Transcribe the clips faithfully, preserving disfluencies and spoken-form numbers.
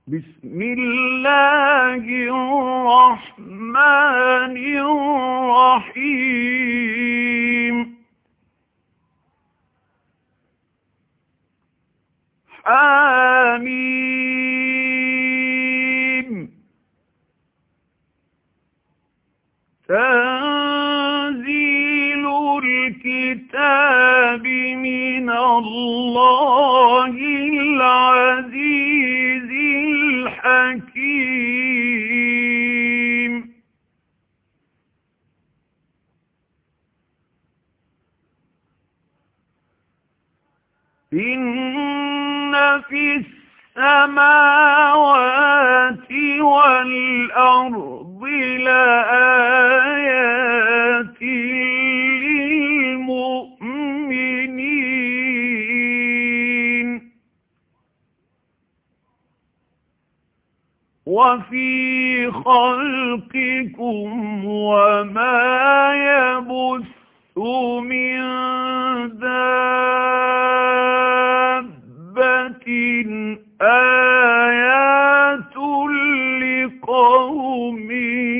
بسم الله الرحمن الرحيم حميم تنزيل الكتاب من الله العزيز الحكيم إن في السماوات والأرض لآيات للمؤمنين وفي خلقكم وما يبث من دابة آيات لقوم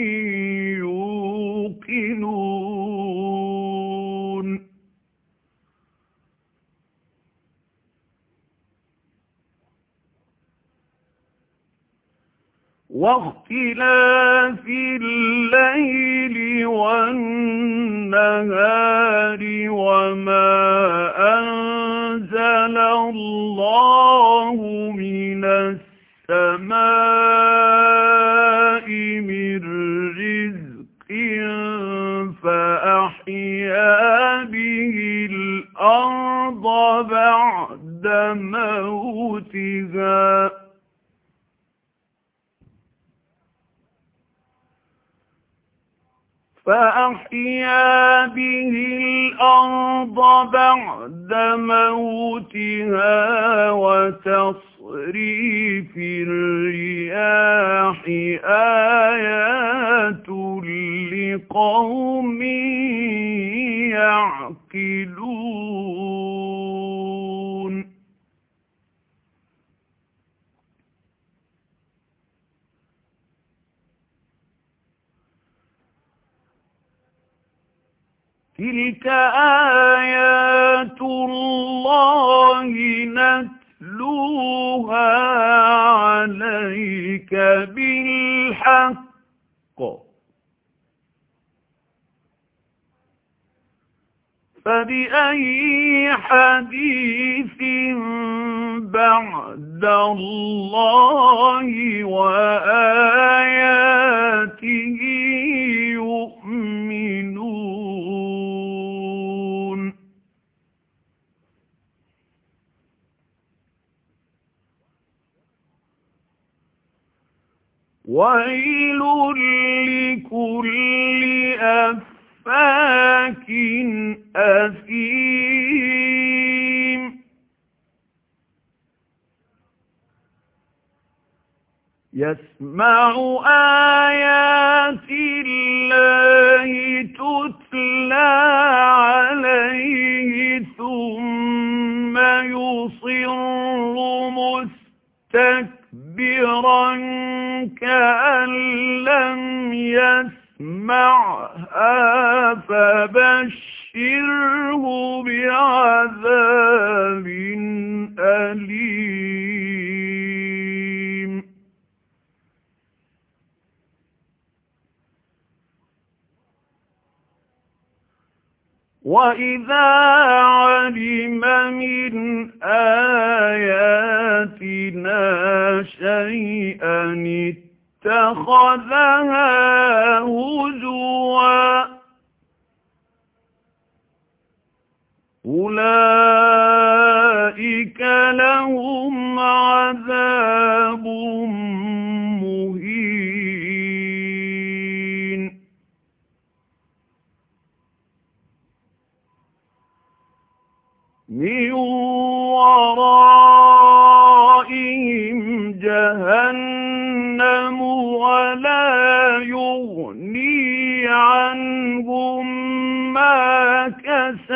يوقنون واختلاف الليل والنهار وما أنزل الله من السماء من رزق فأحيا به الأرض بعد موتها فأحيا به الأرض بعد موتها وتصريف الرياح آيات لقوم يعقلون تلك آيات الله نتلوها عليك بالحق فبأي حديث بعد الله وآياته يؤمنون ويل لكل أفاك أثيم يسمع آيات الله تتلى عليه ثم يصر مستكبرا كأن لم يسمعها فبشره بعذاب أليم وإذا علم من آياتنا شيئا اتخذها هزوا أولئك لهم عذاب مهين من ورائهم جهنم ولا يغني عنهم ما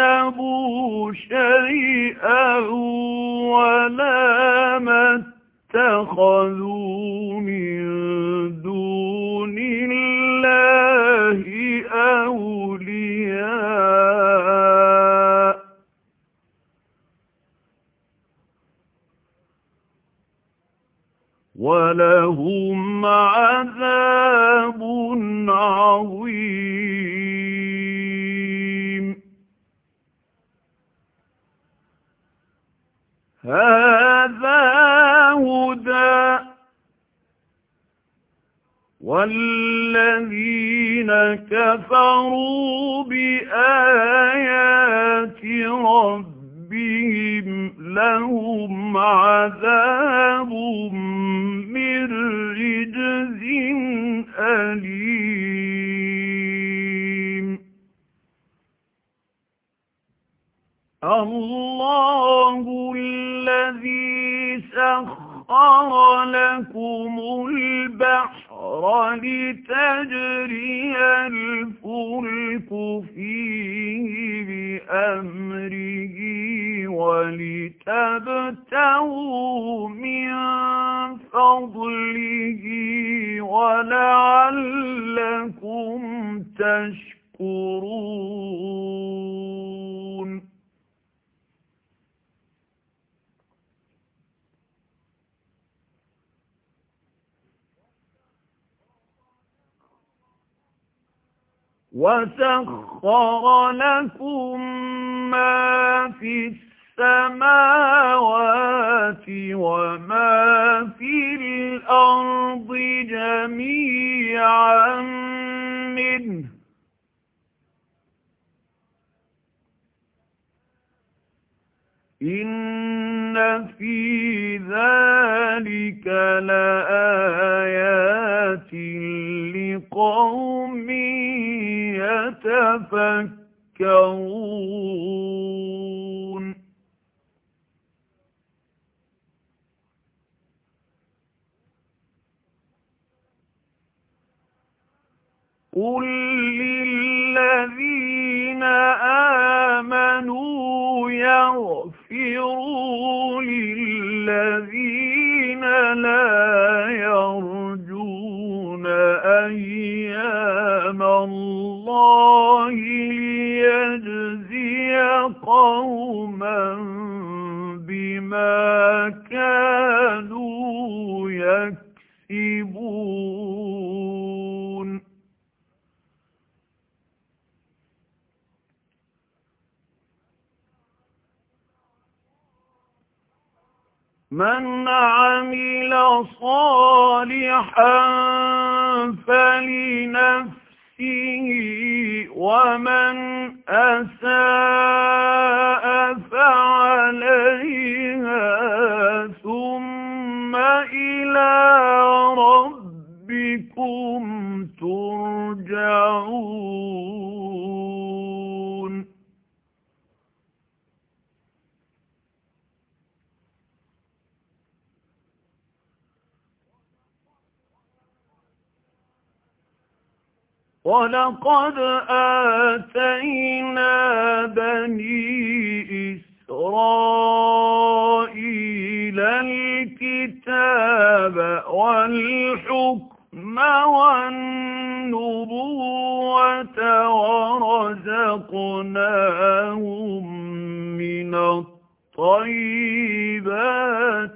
كسبوا شيئا ولا ما اتَّخَذُوا مِن دُونِ اللَّهِ أَوْلِيَاءَ وَلَهُمْ عَذَابٌ عَظِيمٌ هَذَا هُدًى وَالَّذِينَ كَفَرُوا بِآيَاتِ رَبِّهِمْ لَهُمْ عَذَابٌ مِّن رِّجْزٍ أَلِيمٌ اللَّهُ الَّذِي سَخَّرَ لَكُمُ الْبَحْرَ لِتَجْرِيَ الْفُلْكُ فِيهِ بِأَمْرِهِ وَلِتَبْتَغُوا مِن فَضْلِهِ وَلَعَلَّكُمْ تَشْكُرُونَ وَسَخَّرَ لَكُم مَّا فِي السَّمَاوَاتِ وَمَا فِي الْأَرْضِ جَمِيعًا مِّنْهُ إِنَّ فِي ذَلِكَ لَآيَاتٍ لِقَوْمٍ يَتَفَكَّرُونَ قُل لِّلَّذِينَ آمَنُوا يَغْفِرُوا لِلَّذِينَ لَا يَرْجُونَ أَيَّامَ اللَّهِ لِيَجْزِيَ قَوْمًا بِمَا كَانُوا يَكْسِبُونَ مَنْ عَمِلَ صَالِحًا فَلِنَفْسِهِ وَمَنْ أَسَاءَ فَعَلَيْهَا ثُمَّ إِلَى رَبِّكُمْ تُرْجَعُونَ وَلَقَدْ آتَيْنَا بَنِي إِسْرَائِيلَ الْكِتَابَ وَالْحُكْمَ وَالنُّبُوَّةَ وَرَزَقْنَاهُم مِّنَ الطَّيِّبَاتِ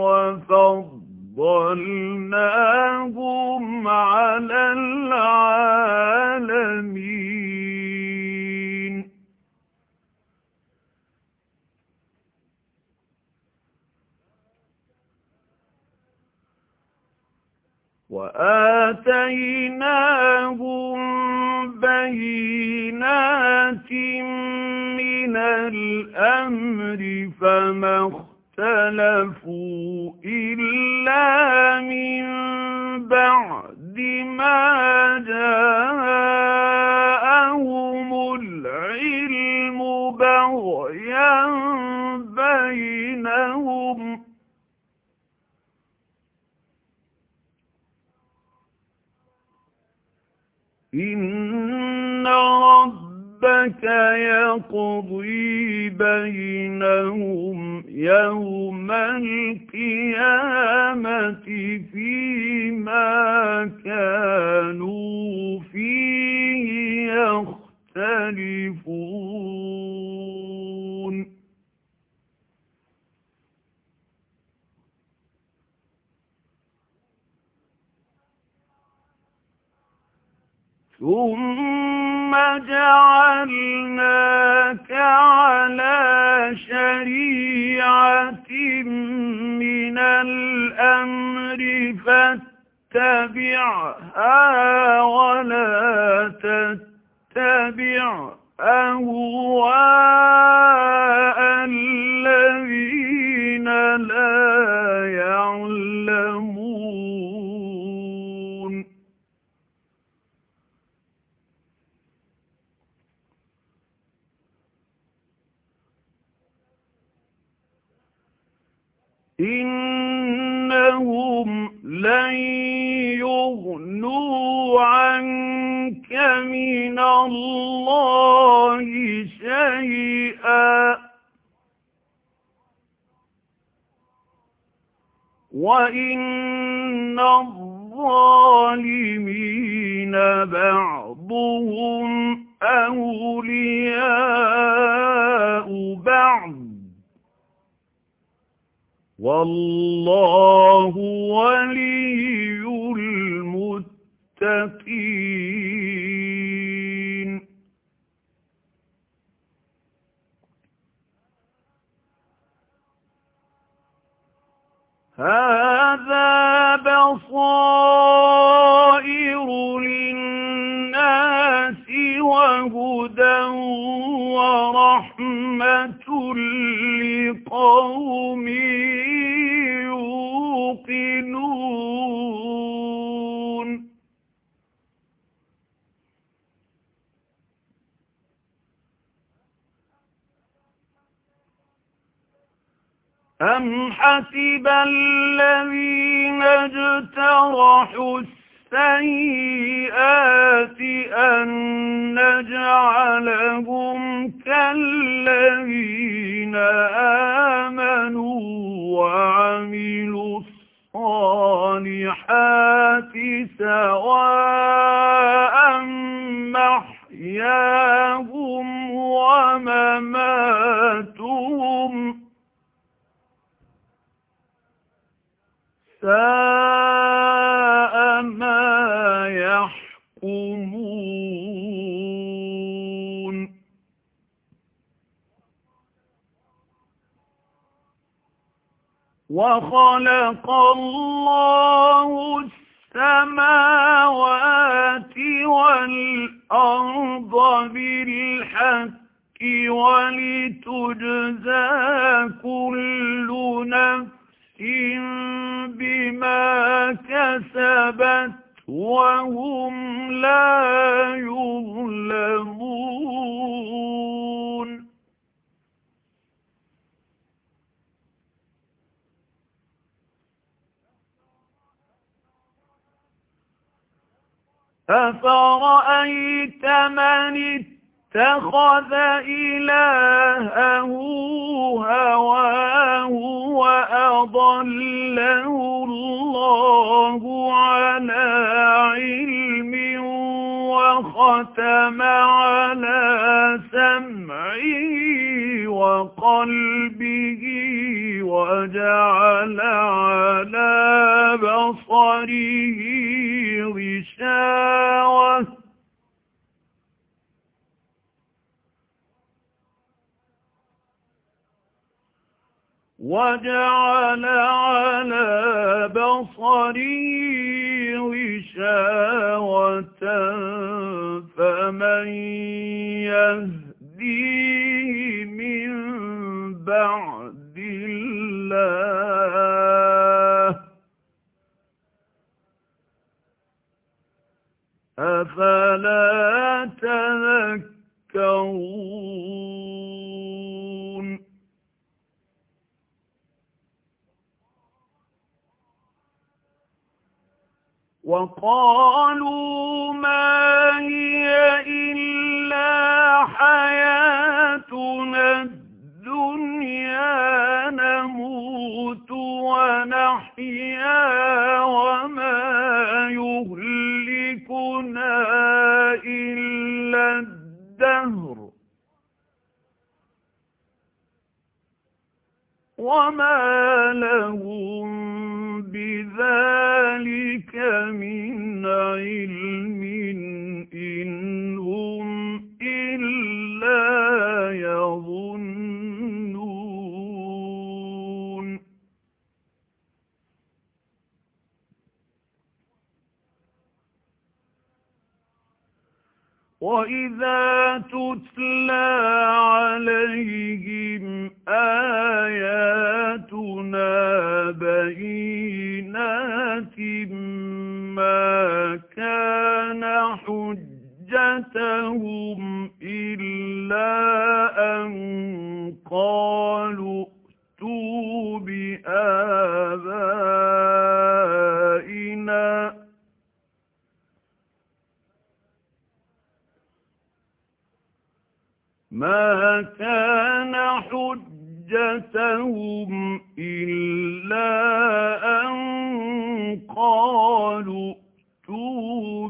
وَفَضَّلْنَاهُمْ عَلَى الْعَالَمِينَ وَآتَيْنَاهُم بَيِّنَاتٍ مِّنَ الْأَمْرِ فَمَا اخْتَلَفُوا إِلَّا مِن بَعْدِ مَا جَاءَهُمُ الْعِلْمُ بَغْيًا بَيْنَهُمْ إِنَّ رَبَّكَ ربك يقضي بينهم يوم القيامة فيما كانوا فيه يختلفون ثم جعلناك على شريعة من الأمر فاتبعها ولا تتبع أهواء الذين لا يعلمون إنهم لن يغنوا عنك من الله شيئا وإن الظالمين بعضهم أولياء بعض والله ولي المتقين هذا بصائر للناس وهدى ورحمة لقوم يوقنون أم حسب الذين اجترحوا السيئات أن نجعلهم كالذين آمنوا وعملوا الصالحات سواء محياهم ومماتهم ساء ما يحكمون وخلق الله السماوات والأرض بالحق ولتجزى كل نفس بما كسبت وهم لا يظلمون أفرأيت من اتخذ إلهه هواه وأضله الله على علم وختم على سمعه وقلبه وجعل على بصره غشاوة وجعل على بصره غشاوة فمن يهديه من بعد الله أفلا تذكرون وقالوا ما هي إلا نحيا وما يهلكنا إلا الدهر وما لهم بذلك من علم إن هم إلا يظنون وإذا تتلى عليهم آياتنا بينات ما كان حجتهم إلا أن قالوا ائتوا بآبائنا ما كان حجتهم إلا أن قالوا ائتوا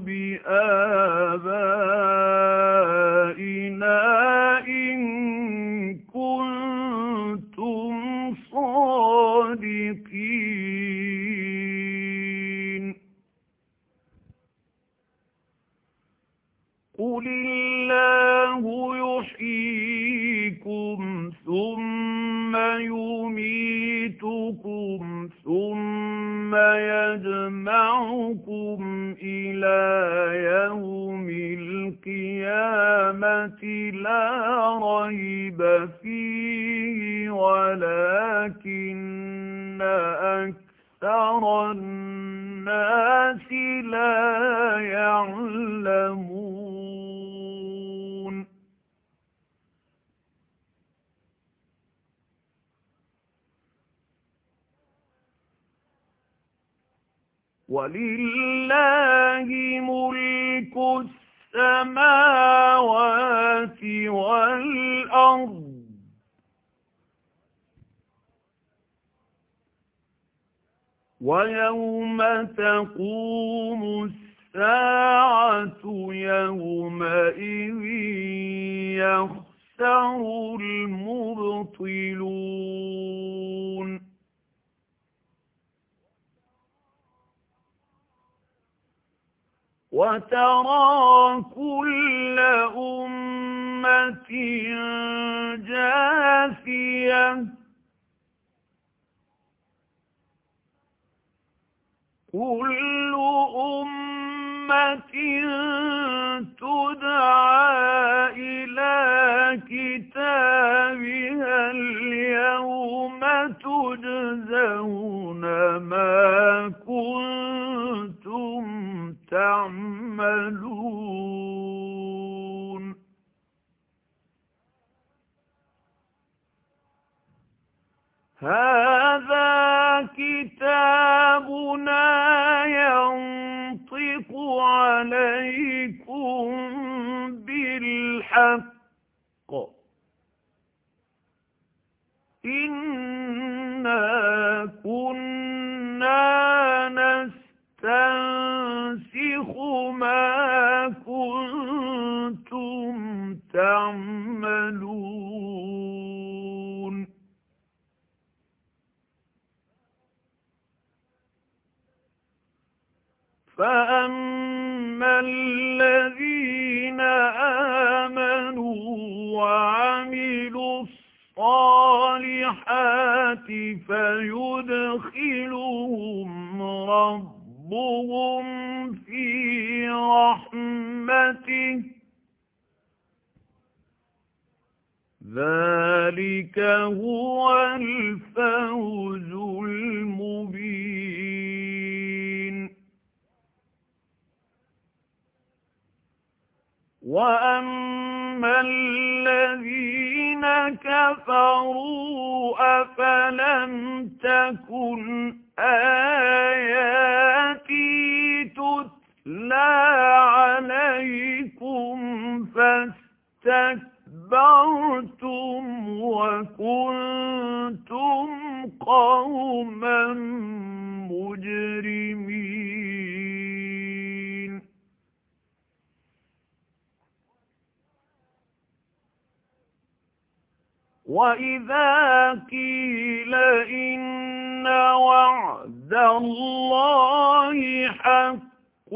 بآبائنا إن كنتم صادقين قل الله يحييكم ثم يميتكم ثم يجمعكم إلى يوم القيامة لا ريب فيه ولكن أكثر الناس لا يعلمون ولله ملك السماوات والأرض ويوم تقوم الساعة يومئذ يخسر المبطلون وترى كل أمة جاثية كل أمة تدعى إلى كتابها اليوم تجزون ما كنتم تعملون هذا كتابنا ينطق عليكم بالحق إنا كنا نستنسخ ما كنتم تعملون فأما الذين آمنوا وعملوا الصالحات فيدخلهم ربهم في رحمته ذلك هو الفوز المبين وأما الذين كفروا أفلم تكن آياتي تتلى عليكم فاستكبرتم وكنتم قوما قوما مجرمين وإذا قيل إن وعد الله حق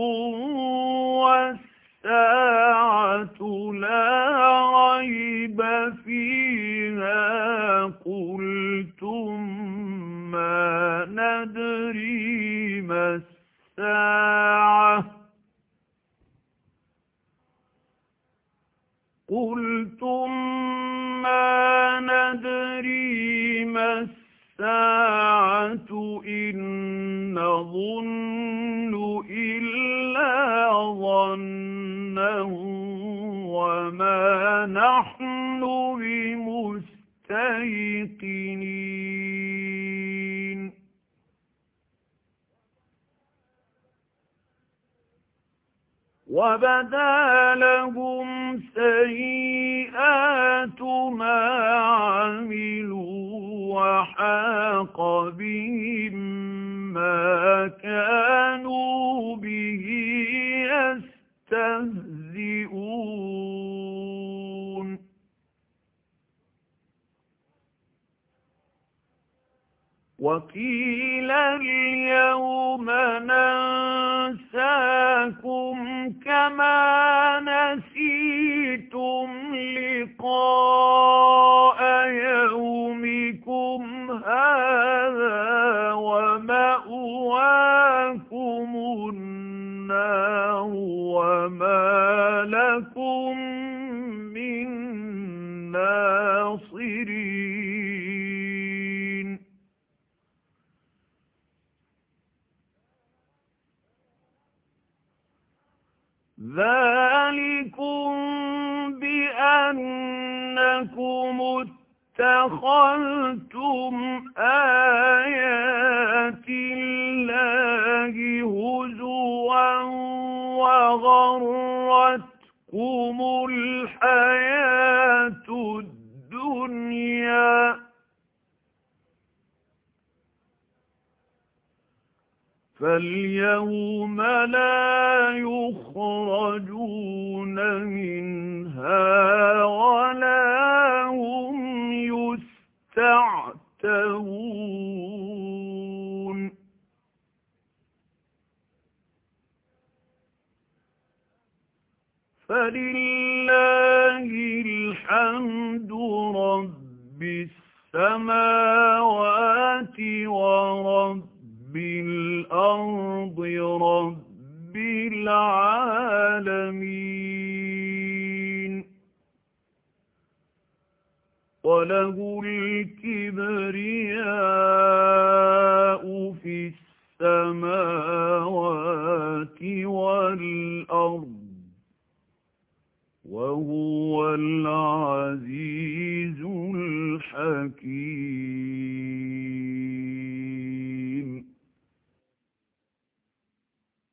والساعة لا ريب فيها قلتم ما ندري ما الساعة قلتم ما ندري ما الساعة إن نظن إلا ظنا وما نحن بمستيقنين وبدا لهم سيئات ما عملوا وحاق بهم ما كانوا به يستهزئون وقيل اليوم ننساكم كما نسيتم لقاء يومكم هذا ومأواكم النار وما لكم من ناصرين ذلكم بأنكم اتخذتم آيات الله هزوا وغرتكم الحياة الدنيا فاليوم لا يخرجون منها ولا هم يستعتبون فلله الحمد رب السماوات ورب بالأرض رب العالمين وله الكبرياء في السماوات والأرض وهو العزيز الحكيم